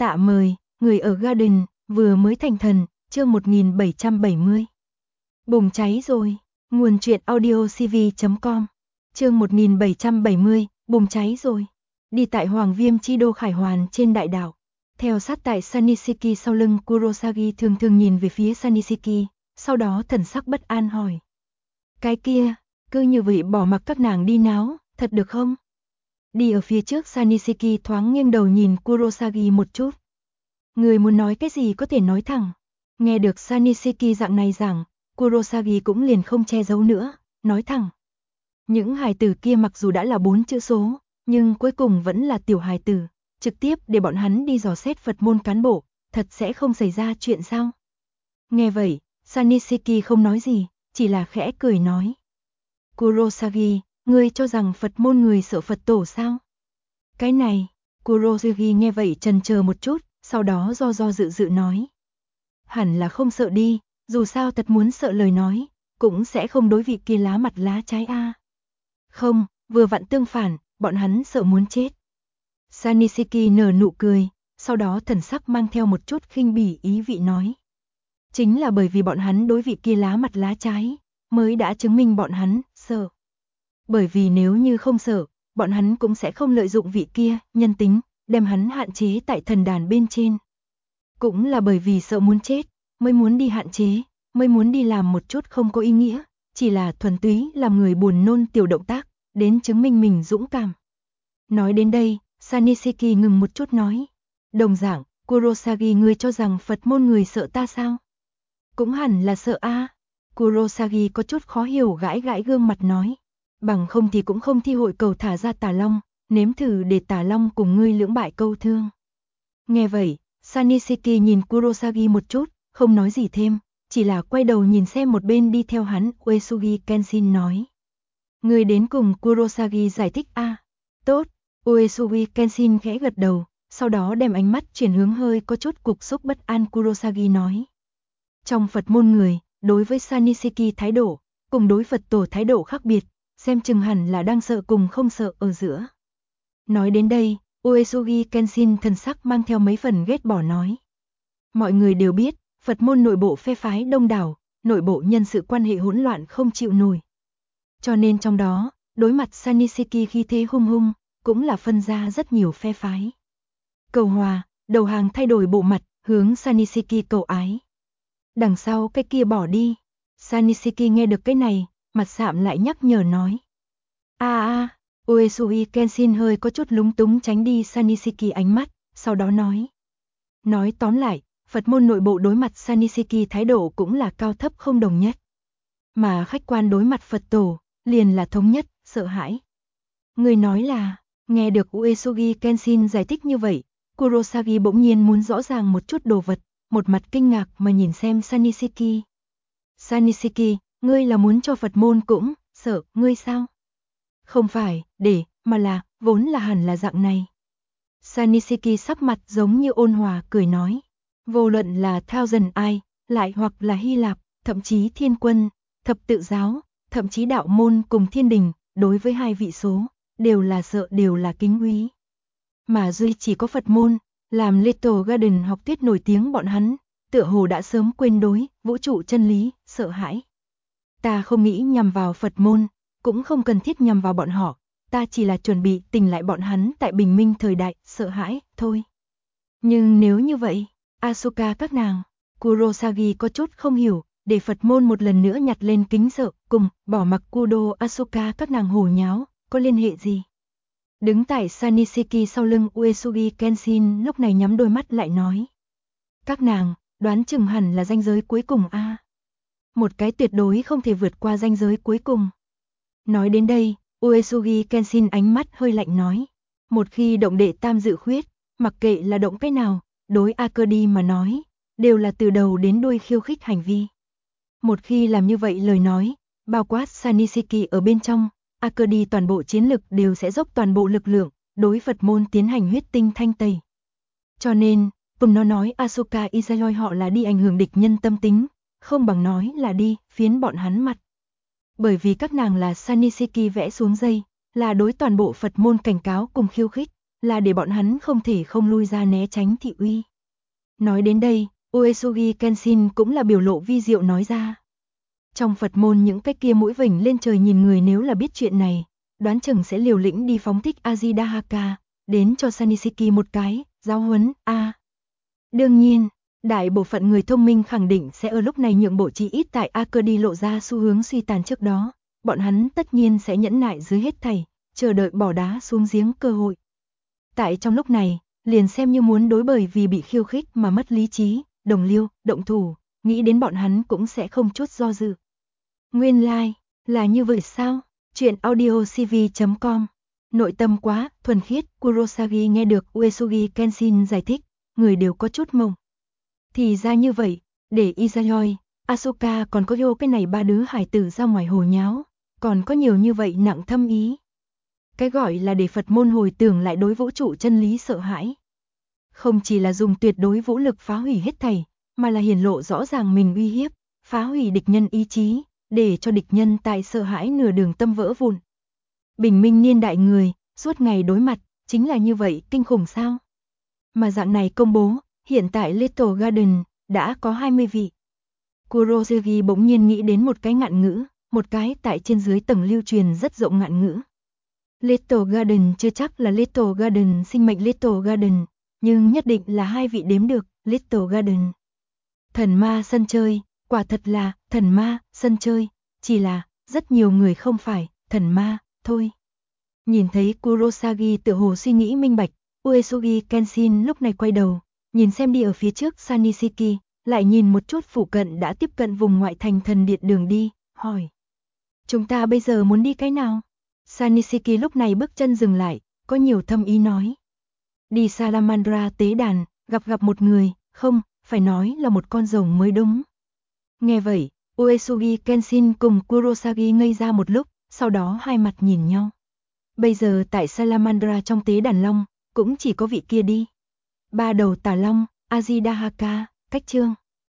Tạ mời, người ở Garden, vừa mới thành thần, chương 1770. Bùng cháy rồi, nguồn truyện audiocv.com, chương 1770, bùng cháy rồi. Đi tại Hoàng Viêm chi đô Khải Hoàn trên đại đảo. Theo sát tại Sanisiki sau lưng Kurosagi thường thường nhìn về phía Sanisiki, sau đó thần sắc bất an hỏi. Cái kia, cứ như vậy bỏ mặc các nàng đi náo, thật được không? Đi ở phía trước Sanisiki thoáng nghiêng đầu nhìn Kurosagi một chút. Người muốn nói cái gì có thể nói thẳng. Nghe được Sanisiki dạng này giảng, Kurosagi cũng liền không che giấu nữa, nói thẳng. Những hài tử kia mặc dù đã là 4 chữ số, nhưng cuối cùng vẫn là tiểu hài tử, trực tiếp để bọn hắn đi dò xét Phật môn cán bộ, thật sẽ không xảy ra chuyện sao? Nghe vậy, Sanisiki không nói gì, chỉ là khẽ cười nói. Kurosagi, ngươi cho rằng Phật môn người sợ Phật tổ sao? Cái này, Kurosagi nghe vậy chần chờ một chút, sau đó do dự nói. Hẳn là không sợ đi, dù sao thật muốn sợ lời nói, cũng sẽ không đối vị kia lá mặt lá trái a. Không, vừa vặn tương phản, bọn hắn sợ muốn chết. Sanisiki nở nụ cười, sau đó thần sắc mang theo một chút khinh bỉ ý vị nói. Chính là bởi vì bọn hắn đối vị kia lá mặt lá trái, mới đã chứng minh bọn hắn sợ. Bởi vì nếu như không sợ, bọn hắn cũng sẽ không lợi dụng vị kia nhân tính, đem hắn hạn chế tại thần đàn bên trên. Cũng là bởi vì sợ muốn chết, mới muốn đi hạn chế, mới muốn đi làm một chút không có ý nghĩa, chỉ là thuần túy làm người buồn nôn tiểu động tác, đến chứng minh mình dũng cảm. Nói đến đây, Sanisiki ngừng một chút nói. Đồng dạng, Kurosagi ngươi cho rằng Phật môn người sợ ta sao? Cũng hẳn là sợ a. Kurosagi có chút khó hiểu gãi gương mặt nói. Bằng không thì cũng không thi hội cầu thả ra Tà Long, nếm thử để Tà Long cùng ngươi lưỡng bại câu thương. Nghe vậy, Sanisiki nhìn Kurosagi một chút, không nói gì thêm, chỉ là quay đầu nhìn xem một bên đi theo hắn Uesugi Kenshin nói. Người đến cùng Kurosagi giải thích a. Tốt, Uesugi Kenshin khẽ gật đầu, sau đó đem ánh mắt chuyển hướng hơi có chút cục xúc bất an Kurosagi nói. Trong Phật môn người, đối với Sanisiki thái độ, cùng đối Phật tổ thái độ khác biệt, xem chừng hẳn là đang sợ cùng không sợ ở giữa. Nói đến đây, Uesugi Kenshin thần sắc mang theo mấy phần ghét bỏ nói. Mọi người đều biết, Phật môn nội bộ phe phái đông đảo, nội bộ nhân sự quan hệ hỗn loạn không chịu nổi. Cho nên trong đó, đối mặt Sanisiki khi thế hung, cũng là phân ra rất nhiều phe phái. Cầu hòa, đầu hàng thay đổi bộ mặt, hướng Sanisiki cầu ái. Đằng sau cái kia bỏ đi. Sanisiki nghe được cái này, mặt sạm lại nhắc nhở nói. Uesugi Kenshin hơi có chút lúng túng tránh đi Sanisiki ánh mắt, sau đó nói. Nói tóm lại, Phật môn nội bộ đối mặt Sanisiki thái độ cũng là cao thấp không đồng nhất. Mà khách quan đối mặt Phật tổ, liền là thống nhất, sợ hãi. Người nói là, nghe được Uesugi Kenshin giải thích như vậy, Kurosagi bỗng nhiên muốn rõ ràng một chút đồ vật, một mặt kinh ngạc mà nhìn xem Sanisiki. Sanisiki, ngươi là muốn cho Phật môn cũng sợ ngươi sao? Không phải, mà là, vốn là hẳn là dạng này. Sanisiki sắc mặt giống như ôn hòa cười nói. Vô luận là Thousand Eye, lại hoặc là Hy Lạp, thậm chí Thiên Quân, Thập Tự Giáo, thậm chí Đạo Môn cùng Thiên Đình, đối với hai vị số, đều là sợ đều là kính quý. Mà duy chỉ có Phật môn, làm Little Garden học thuyết nổi tiếng bọn hắn, tựa hồ đã sớm quên đối, vũ trụ chân lý, sợ hãi. Ta không nghĩ nhằm vào Phật môn, cũng không cần thiết nhằm vào bọn họ, ta chỉ là chuẩn bị tỉnh lại bọn hắn tại bình minh thời đại, sợ hãi, thôi. Nhưng nếu như vậy, Asuka các nàng, Kurosagi có chút không hiểu, để Phật môn một lần nữa nhặt lên kính sợ, cùng, bỏ mặc Kudo Asuka các nàng hồ nháo, có liên hệ gì? Đứng tại Sanisiki sau lưng Uesugi Kenshin lúc này nhắm đôi mắt lại nói. Các nàng, đoán chừng hẳn là ranh giới cuối cùng a. Một cái tuyệt đối không thể vượt qua ranh giới cuối cùng. Nói đến đây, Uesugi Kenshin ánh mắt hơi lạnh nói. Một khi động đệ tam dự khuyết, mặc kệ là động cái nào, đối Akedi mà nói, đều là từ đầu đến đuôi khiêu khích hành vi. Một khi làm như vậy lời nói, bao quát Sanisiki ở bên trong, Akedi toàn bộ chiến lực đều sẽ dốc toàn bộ lực lượng, đối Phật môn tiến hành huyết tinh thanh tẩy. Cho nên, cùng nó nói Asuka Izayoi họ là đi ảnh hưởng địch nhân tâm tính, không bằng nói là đi phiến bọn hắn mặt. Bởi vì các nàng là Sanisiki vẽ xuống dây, là đối toàn bộ Phật môn cảnh cáo cùng khiêu khích, là để bọn hắn không thể không lui ra né tránh thị uy. Nói đến đây, Uesugi Kenshin cũng là biểu lộ vi diệu nói ra. Trong Phật môn những cái kia mũi vểnh lên trời nhìn người nếu là biết chuyện này, đoán chừng sẽ liều lĩnh đi phóng thích Ajidahaka, đến cho Sanishiki một cái, giáo huấn, Đương nhiên, đại bộ phận người thông minh khẳng định sẽ ở lúc này nhượng bộ chỉ ít tại Akudi lộ ra xu hướng suy tàn trước đó, bọn hắn tất nhiên sẽ nhẫn nại dưới hết thảy, chờ đợi bỏ đá xuống giếng cơ hội. Tại trong lúc này, liền xem như muốn đối bởi vì bị khiêu khích mà mất lý trí, đồng liêu, động thủ, nghĩ đến bọn hắn cũng sẽ không chút do dự. Nguyên lai, là như vậy sao? Chuyện audiocv.com. Nội tâm quá, thuần khiết, Kurosagi nghe được Uesugi Kenshin giải thích, người đều có chút mộng. Thì ra như vậy, để Izayoi, Asuka còn có Yo cái này ba đứa hải tử ra ngoài hồ nháo, còn có nhiều như vậy nặng thâm ý. Cái gọi là để Phật môn hồi tưởng lại đối vũ trụ chân lý sợ hãi. Không chỉ là dùng tuyệt đối vũ lực phá hủy hết thảy, mà là hiển lộ rõ ràng mình uy hiếp, phá hủy địch nhân ý chí, để cho địch nhân tại sợ hãi nửa đường tâm vỡ vụn. Bình minh niên đại người, suốt ngày đối mặt, chính là như vậy kinh khủng sao? Mà dạng này công bố, hiện tại Little Garden đã có 20 vị. Kurosagi bỗng nhiên nghĩ đến một cái ngạn ngữ, một cái tại trên dưới tầng lưu truyền rất rộng ngạn ngữ. Little Garden chưa chắc là Little Garden sinh mệnh Little Garden, nhưng nhất định là 2 vị đếm được Little Garden. Thần ma sân chơi, quả thật là thần ma sân chơi, chỉ là rất nhiều người không phải thần ma thôi. Nhìn thấy Kurosagi tựa hồ suy nghĩ minh bạch, Uesugi Kenshin lúc này quay đầu, nhìn xem đi ở phía trước Sanishiki, lại nhìn một chút phụ cận đã tiếp cận vùng ngoại thành thần điện đường đi, hỏi. Chúng ta bây giờ muốn đi cái nào? Sanishiki lúc này bước chân dừng lại, có nhiều thâm ý nói. Đi Salamandra tế đàn, gặp một người, không, phải nói là một con rồng mới đúng. Nghe vậy, Uesugi Kenshin cùng Kurosagi ngây ra một lúc, sau đó hai mặt nhìn nhau. Bây giờ tại Salamandra trong tế đàn long, cũng chỉ có vị kia đi. Ba đầu tà long, Ajidahaka, cách chương.